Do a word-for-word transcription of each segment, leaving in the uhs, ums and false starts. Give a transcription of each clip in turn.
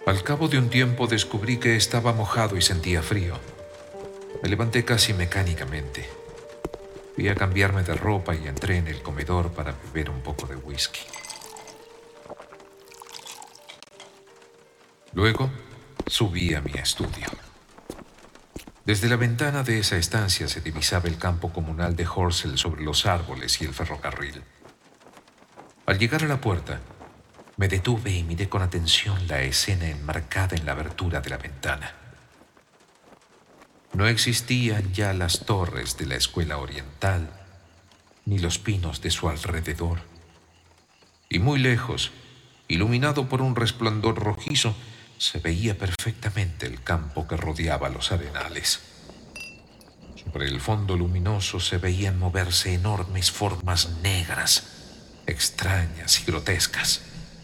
Al cabo de un tiempo descubrí que estaba mojado y sentía frío. Me levanté casi mecánicamente. Fui a cambiarme de ropa y entré en el comedor para beber un poco de whisky. Luego subí a mi estudio. Desde la ventana de esa estancia se divisaba el campo comunal de Horsell sobre los árboles y el ferrocarril. Al llegar a la puerta, me detuve y miré con atención la escena enmarcada en la abertura de la ventana. No existían ya las torres de la escuela oriental, ni los pinos de su alrededor. Y muy lejos, iluminado por un resplandor rojizo, se veía perfectamente el campo que rodeaba los arenales. Sobre el fondo luminoso se veían moverse enormes formas negras, extrañas y grotescas.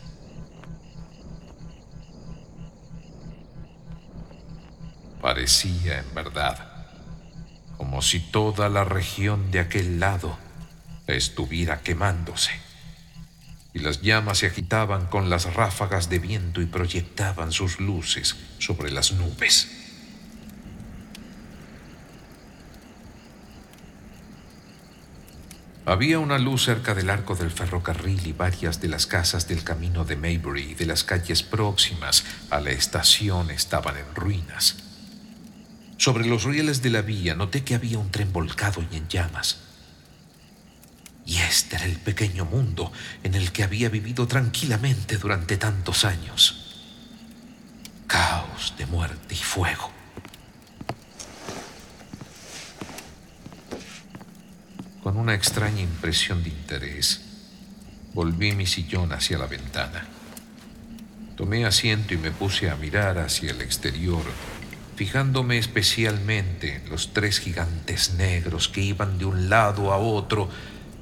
Parecía, en verdad, como si toda la región de aquel lado estuviera quemándose, y las llamas se agitaban con las ráfagas de viento y proyectaban sus luces sobre las nubes. Había una luz cerca del arco del ferrocarril y varias de las casas del camino de Maybury y de las calles próximas a la estación estaban en ruinas. Sobre los rieles de la vía noté que había un tren volcado y en llamas. Y este era el pequeño mundo en el que había vivido tranquilamente durante tantos años. Caos de muerte y fuego. Con una extraña impresión de interés, volví mi sillón hacia la ventana. Tomé asiento y me puse a mirar hacia el exterior, fijándome especialmente en los tres gigantes negros que iban de un lado a otro